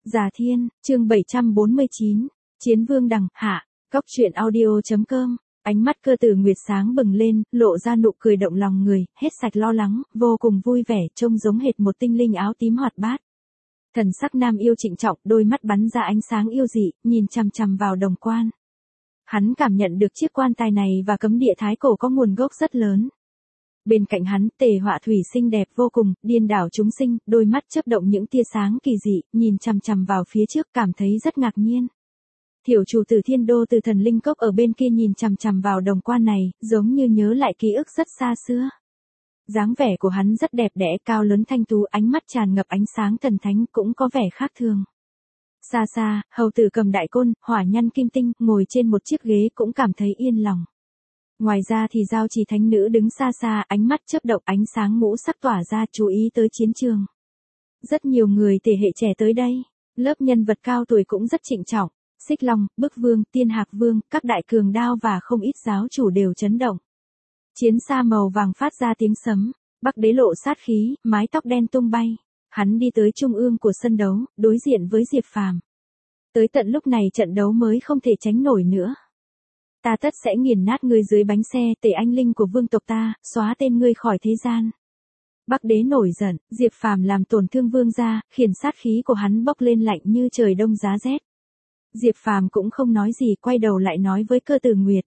Già Thiên, chương 749, Chiến Vương Đằng, hạ, Cóc truyện audio.com, ánh mắt Cơ Tử Nguyệt sáng bừng lên, lộ ra nụ cười động lòng người, hết sạch lo lắng, vô cùng vui vẻ, trông giống hệt một tinh linh áo tím hoạt bát. Thần sắc nam yêu trịnh trọng, đôi mắt bắn ra ánh sáng yêu dị, nhìn chằm chằm vào Đồng Quan. Hắn cảm nhận được chiếc quan tài này và cấm địa thái cổ có nguồn gốc rất lớn. Bên cạnh hắn, Tề Họa Thủy xinh đẹp vô cùng, điên đảo chúng sinh, đôi mắt chớp động những tia sáng kỳ dị, nhìn chằm chằm vào phía trước, cảm thấy rất ngạc nhiên. Tiểu chủ tử Thiên Đô từ Thần Linh Cốc ở bên kia nhìn chằm chằm vào Đồng Quan này, giống như nhớ lại ký ức rất xa xưa. Dáng vẻ của hắn rất đẹp đẽ, cao lớn thanh tú, ánh mắt tràn ngập ánh sáng thần thánh, cũng có vẻ khác thường. Xa xa, hầu tử cầm đại côn, hỏa nhăn kim tinh, ngồi trên một chiếc ghế cũng cảm thấy yên lòng. Ngoài ra thì Giao Trì thánh nữ đứng xa xa, ánh mắt chớp động, ánh sáng ngũ sắc tỏa ra, chú ý tới chiến trường. Rất nhiều người tề hệ trẻ tới đây, lớp nhân vật cao tuổi cũng rất trịnh trọng, Xích Long, Bức Vương, Tiên Hạc Vương, các đại cường đao và không ít giáo chủ đều chấn động. Chiến xa màu vàng phát ra tiếng sấm, Bắc Đế lộ sát khí, mái tóc đen tung bay. Hắn đi tới trung ương của sân đấu, đối diện với Diệp Phàm. Tới tận lúc này trận đấu mới không thể tránh nổi nữa. Ta tất sẽ nghiền nát ngươi dưới bánh xe, Tề anh linh của vương tộc ta, xóa tên ngươi khỏi thế gian. Bắc Đế nổi giận, Diệp Phàm làm tổn thương vương gia, khiến sát khí của hắn bốc lên lạnh như trời đông giá rét. Diệp Phàm cũng không nói gì, quay đầu lại nói với Cơ Tử Nguyệt.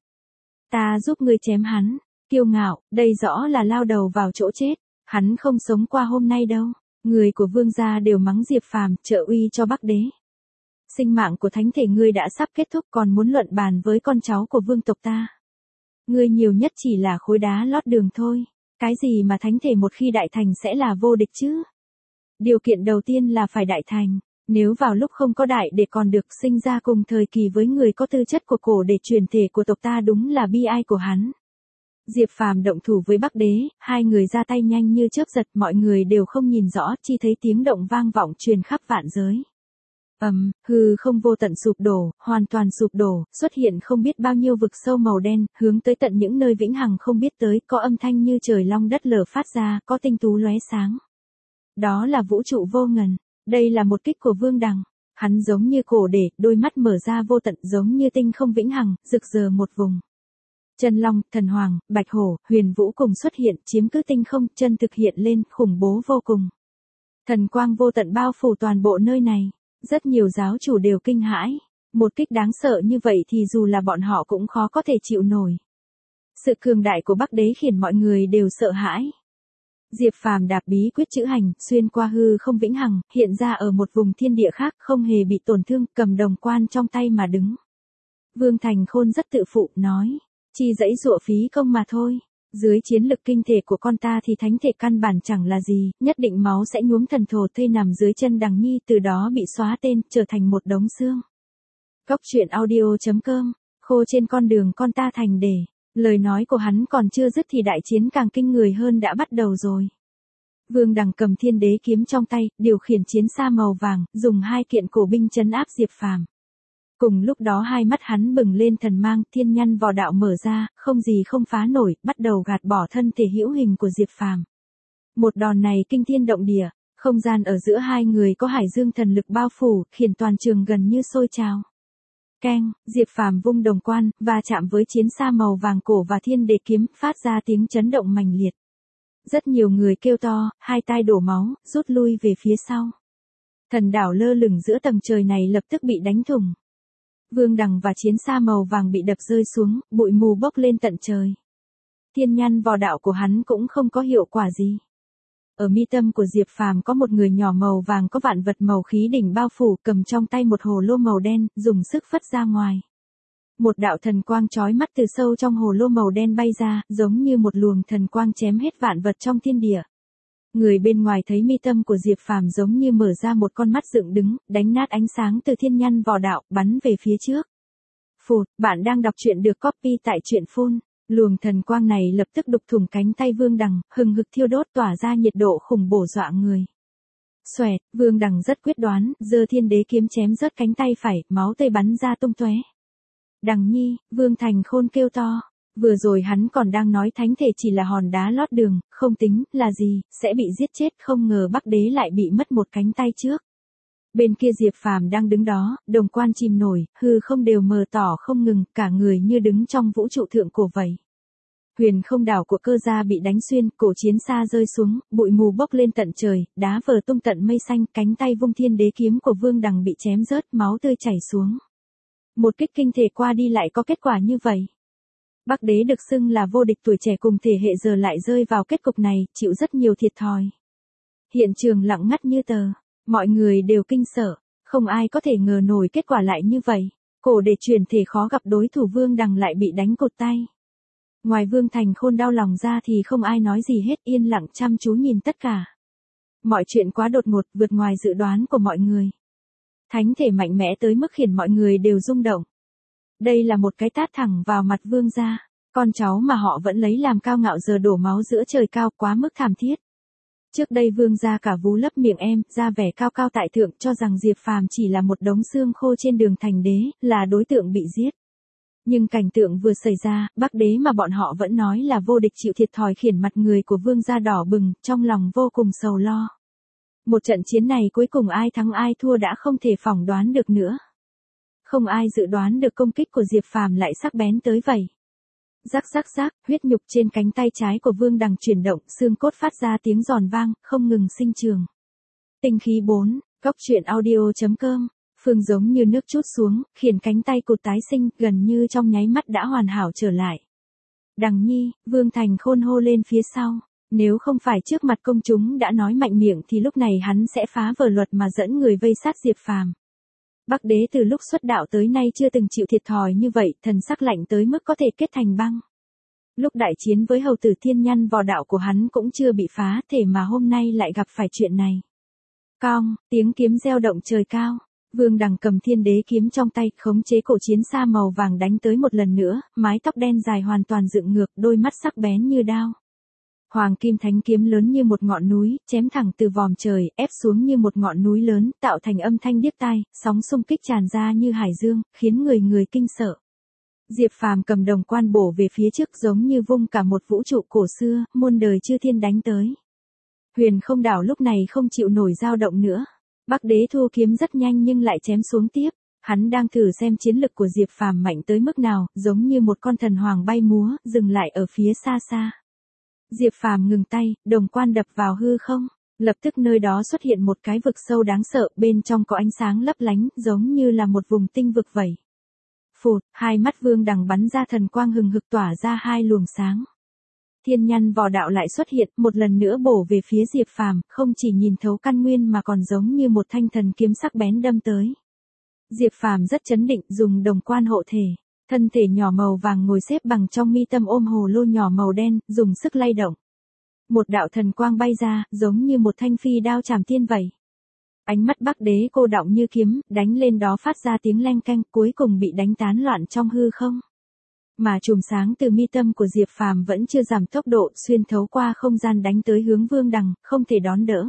Ta giúp ngươi chém hắn, kiêu ngạo, đây rõ là lao đầu vào chỗ chết, hắn không sống qua hôm nay đâu. Người của vương gia đều mắng Diệp Phàm, trợ uy cho Bắc Đế. Sinh mạng của thánh thể ngươi đã sắp kết thúc, còn muốn luận bàn với con cháu của vương tộc ta. Ngươi nhiều nhất chỉ là khối đá lót đường thôi, cái gì mà thánh thể một khi đại thành sẽ là vô địch chứ? Điều kiện đầu tiên là phải đại thành, nếu vào lúc không có đại để còn được sinh ra cùng thời kỳ với người có tư chất của cổ để truyền thể của tộc ta, đúng là bi ai của hắn. Diệp Phàm động thủ với Bắc Đế, hai người ra tay nhanh như chớp giật, mọi người đều không nhìn rõ, chỉ thấy tiếng động vang vọng truyền khắp vạn giới. Hư không vô tận sụp đổ, hoàn toàn sụp đổ, xuất hiện không biết bao nhiêu vực sâu màu đen, hướng tới tận những nơi vĩnh hằng không biết tới, có âm thanh như trời long đất lở phát ra, có tinh tú lóe sáng. Đó là vũ trụ vô ngần, đây là một kích của Vương Đằng. Hắn giống như cổ để, đôi mắt mở ra vô tận, giống như tinh không vĩnh hằng, rực rỡ một vùng. Chân Long, Thần Hoàng, Bạch Hổ, Huyền Vũ cùng xuất hiện, chiếm cứ tinh không, chân thực hiện lên, khủng bố vô cùng. Thần quang vô tận bao phủ toàn bộ nơi này. Rất nhiều giáo chủ đều kinh hãi, một kích đáng sợ như vậy thì dù là bọn họ cũng khó có thể chịu nổi. Sự cường đại của Bắc Đế khiến mọi người đều sợ hãi. Diệp Phàm đạp bí quyết chữ hành, xuyên qua hư không vĩnh hằng, hiện ra ở một vùng thiên địa khác, không hề bị tổn thương, cầm Đồng Quan trong tay mà đứng. Vương Thành Khôn rất tự phụ, nói, chi dãy dụa phí công mà thôi. Dưới chiến lực kinh thể của con ta thì thánh thể căn bản chẳng là gì, nhất định máu sẽ nhuốm thần thổ thây nằm dưới chân Đằng Nhi, từ đó bị xóa tên, trở thành một đống xương. Cóc truyện audio.com, khô trên con đường con ta thành để. Lời nói của hắn còn chưa dứt thì đại chiến càng kinh người hơn đã bắt đầu rồi. Vương Đằng cầm Thiên Đế kiếm trong tay, điều khiển chiến xa màu vàng, dùng hai kiện cổ binh trấn áp Diệp Phàm. Cùng lúc đó hai mắt hắn bừng lên thần mang, thiên nhăn vò đạo mở ra, không gì không phá nổi, bắt đầu gạt bỏ thân thể hữu hình của Diệp Phàm. Một đòn này kinh thiên động địa, không gian ở giữa hai người có hải dương thần lực bao phủ, khiến toàn trường gần như sôi trào. Keng, Diệp Phàm vung Đồng Quan, và chạm với chiến xa màu vàng cổ và Thiên Đế kiếm, phát ra tiếng chấn động mạnh liệt. Rất nhiều người kêu to, hai tai đổ máu, rút lui về phía sau. Thần đảo lơ lửng giữa tầng trời này lập tức bị đánh thủng. Vương Đằng và chiến xa màu vàng bị đập rơi xuống, bụi mù bốc lên tận trời. Thiên nhăn vò đạo của hắn cũng không có hiệu quả gì. Ở mi tâm của Diệp Phàm có một người nhỏ màu vàng có vạn vật màu khí đỉnh bao phủ, cầm trong tay một hồ lô màu đen, dùng sức phất ra ngoài. Một đạo thần quang chói mắt từ sâu trong hồ lô màu đen bay ra, giống như một luồng thần quang chém hết vạn vật trong thiên địa. Người bên ngoài thấy mi tâm của Diệp Phàm giống như mở ra một con mắt dựng đứng, đánh nát ánh sáng từ thiên nhăn vò đạo, bắn về phía trước. Phụt, bạn đang đọc truyện được copy tại truyện phun. Luồng thần quang này lập tức đục thủng cánh tay Vương Đằng, hừng hực thiêu đốt tỏa ra nhiệt độ khủng bổ dọa người. Xoẹt, Vương Đằng rất quyết đoán, giơ Thiên Đế kiếm chém rớt cánh tay phải, máu tươi bắn ra tung tóe. Đằng Nhi, Vương Thành Khôn kêu to. Vừa rồi hắn còn đang nói thánh thể chỉ là hòn đá lót đường, không tính là gì, sẽ bị giết chết, không ngờ Bắc Đế lại bị mất một cánh tay trước. Bên kia Diệp Phàm đang đứng đó, đồng quan chìm nổi, hư không đều mờ tỏ không ngừng, cả người như đứng trong vũ trụ thượng cổ vậy. Huyền không đảo của cơ gia bị đánh xuyên, cổ chiến xa rơi xuống, bụi mù bốc lên tận trời, đá vờ tung tận mây xanh, cánh tay vung thiên đế kiếm của Vương Đằng bị chém rớt, máu tươi chảy xuống. Một kích kinh thể qua đi lại có kết quả như vậy. Bắc đế được xưng là vô địch tuổi trẻ cùng thể hệ giờ lại rơi vào kết cục này, chịu rất nhiều thiệt thòi. Hiện trường lặng ngắt như tờ, mọi người đều kinh sợ, không ai có thể ngờ nổi kết quả lại như vậy. Cổ để truyền thể khó gặp đối thủ Vương Đằng lại bị đánh cụt tay. Ngoài Vương Thành Khôn đau lòng ra thì không ai nói gì hết, yên lặng chăm chú nhìn tất cả. Mọi chuyện quá đột ngột, vượt ngoài dự đoán của mọi người. Thánh thể mạnh mẽ tới mức khiến mọi người đều rung động. Đây là một cái tát thẳng vào mặt Vương gia, con cháu mà họ vẫn lấy làm cao ngạo giờ đổ máu giữa trời cao, quá mức thảm thiết. Trước đây Vương gia cả vú lấp miệng em, ra vẻ cao cao tại thượng, cho rằng Diệp Phàm chỉ là một đống xương khô trên đường thành đế, là đối tượng bị giết. Nhưng cảnh tượng vừa xảy ra, Bắc đế mà bọn họ vẫn nói là vô địch chịu thiệt thòi khiến mặt người của Vương gia đỏ bừng, trong lòng vô cùng sầu lo. Một trận chiến này cuối cùng ai thắng ai thua đã không thể phỏng đoán được nữa. Không ai dự đoán được công kích của Diệp Phàm lại sắc bén tới vậy. Rắc rắc rắc, huyết nhục trên cánh tay trái của Vương Đằng chuyển động, xương cốt phát ra tiếng giòn vang, không ngừng sinh trường. Tinh khí 4, góc truyện audio.com, Phương giống như nước trút xuống, khiến cánh tay cụt tái sinh, gần như trong nháy mắt đã hoàn hảo trở lại. Đằng Nhi, Vương Thành Khôn hô lên phía sau, nếu không phải trước mặt công chúng đã nói mạnh miệng thì lúc này hắn sẽ phá vở luật mà dẫn người vây sát Diệp Phàm. Bắc đế từ lúc xuất đạo tới nay chưa từng chịu thiệt thòi như vậy, thần sắc lạnh tới mức có thể kết thành băng. Lúc đại chiến với hầu tử thiên nhân võ đạo của hắn cũng chưa bị phá, thể mà hôm nay lại gặp phải chuyện này. Cong, tiếng kiếm reo động trời cao. Vương Đằng cầm thiên đế kiếm trong tay, khống chế cổ chiến xa màu vàng đánh tới một lần nữa, mái tóc đen dài hoàn toàn dựng ngược, đôi mắt sắc bén như đao. Hoàng kim thánh kiếm lớn như một ngọn núi, chém thẳng từ vòm trời, ép xuống như một ngọn núi lớn, tạo thành âm thanh điếc tai, sóng xung kích tràn ra như hải dương, khiến người người kinh sợ. Diệp Phàm cầm đồng quan bổ về phía trước giống như vung cả một vũ trụ cổ xưa, muôn đời chư thiên đánh tới. Huyền không đảo lúc này không chịu nổi dao động nữa. Bắc đế thu kiếm rất nhanh nhưng lại chém xuống tiếp. Hắn đang thử xem chiến lực của Diệp Phàm mạnh tới mức nào, giống như một con thần hoàng bay múa, dừng lại ở phía xa xa. Diệp Phàm ngừng tay, đồng quan đập vào hư không, lập tức nơi đó xuất hiện một cái vực sâu đáng sợ, bên trong có ánh sáng lấp lánh, giống như là một vùng tinh vực vậy. Phụt, hai mắt Vương Đằng bắn ra thần quang hừng hực tỏa ra hai luồng sáng. Thiên nhân võ đạo lại xuất hiện, một lần nữa bổ về phía Diệp Phàm, không chỉ nhìn thấu căn nguyên mà còn giống như một thanh thần kiếm sắc bén đâm tới. Diệp Phàm rất chấn định, dùng đồng quan hộ thể, thân thể nhỏ màu vàng ngồi xếp bằng trong mi tâm ôm hồ lô nhỏ màu đen, dùng sức lay động. Một đạo thần quang bay ra, giống như một thanh phi đao chảm tiên vậy. Ánh mắt Bắc đế cô đọng như kiếm, đánh lên đó phát ra tiếng leng keng, cuối cùng bị đánh tán loạn trong hư không. Mà chùm sáng từ mi tâm của Diệp Phàm vẫn chưa giảm tốc độ, xuyên thấu qua không gian đánh tới hướng Vương Đằng, không thể đón đỡ.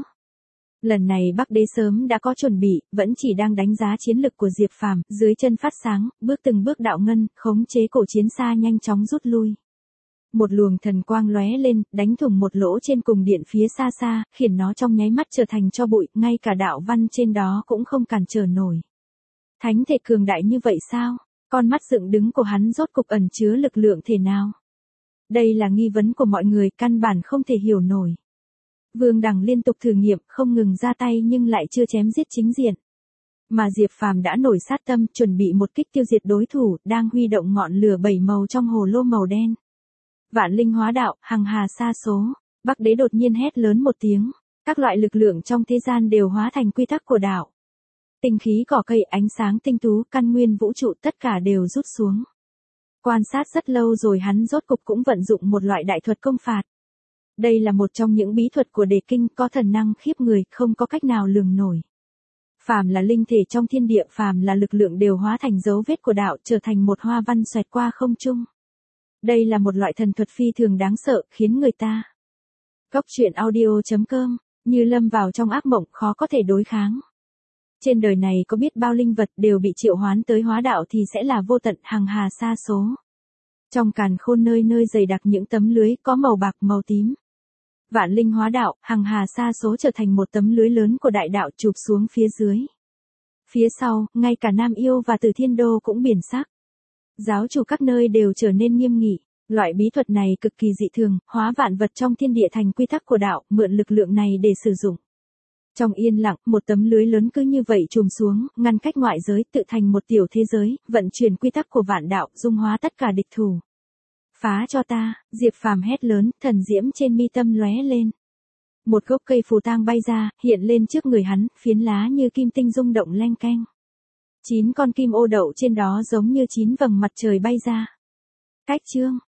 Lần này Bắc đế sớm đã có chuẩn bị, vẫn chỉ đang đánh giá chiến lực của Diệp Phàm, dưới chân phát sáng, bước từng bước đạo ngân, khống chế cổ chiến xa nhanh chóng rút lui. Một luồng thần quang lóe lên, đánh thủng một lỗ trên cùng điện phía xa xa, khiến nó trong nháy mắt trở thành tro bụi, ngay cả đạo văn trên đó cũng không cản trở nổi. Thánh thể cường đại như vậy sao? Con mắt dựng đứng của hắn rốt cục ẩn chứa lực lượng thể nào? Đây là nghi vấn của mọi người, căn bản không thể hiểu nổi. Vương Đằng liên tục thử nghiệm, không ngừng ra tay nhưng lại chưa chém giết chính diện. Mà Diệp Phàm đã nổi sát tâm, chuẩn bị một kích tiêu diệt đối thủ, đang huy động ngọn lửa bảy màu trong hồ lô màu đen. Vạn linh hóa đạo, hằng hà sa số. Bắc đế đột nhiên hét lớn một tiếng. Các loại lực lượng trong thế gian đều hóa thành quy tắc của đạo. Tinh khí cỏ cây, ánh sáng tinh tú, căn nguyên vũ trụ tất cả đều rút xuống. Quan sát rất lâu rồi hắn rốt cục cũng vận dụng một loại đại thuật công phạt. Đây là một trong những bí thuật của đề kinh, có thần năng khiếp người, không có cách nào lường nổi. Phàm là linh thể trong thiên địa, phàm là lực lượng đều hóa thành dấu vết của đạo, trở thành một hoa văn xoẹt qua không trung. Đây là một loại thần thuật phi thường đáng sợ, khiến người ta. Góc truyện audio.com, như lâm vào trong ác mộng, khó có thể đối kháng. Trên đời này có biết bao linh vật đều bị triệu hoán tới hóa đạo thì sẽ là vô tận, hằng hà sa số. Trong càn khôn nơi nơi dày đặc những tấm lưới có màu bạc màu tím. Vạn linh hóa đạo, hằng hà sa số trở thành một tấm lưới lớn của đại đạo chụp xuống phía dưới. Phía sau, ngay cả Nam Yêu và Từ Thiên Đô cũng biển sắc. Giáo chủ các nơi đều trở nên nghiêm nghị. Loại bí thuật này cực kỳ dị thường, hóa vạn vật trong thiên địa thành quy tắc của đạo, mượn lực lượng này để sử dụng. Trong yên lặng, một tấm lưới lớn cứ như vậy trùm xuống, ngăn cách ngoại giới, tự thành một tiểu thế giới, vận chuyển quy tắc của vạn đạo, dung hóa tất cả địch thủ. Phá cho ta, Diệp Phàm hét lớn, thần diễm trên mi tâm lóe lên. Một gốc cây phù tang bay ra, hiện lên trước người hắn, phiến lá như kim tinh rung động leng keng. 9 con kim ô đậu trên đó giống như 9 vầng mặt trời bay ra. Cách chương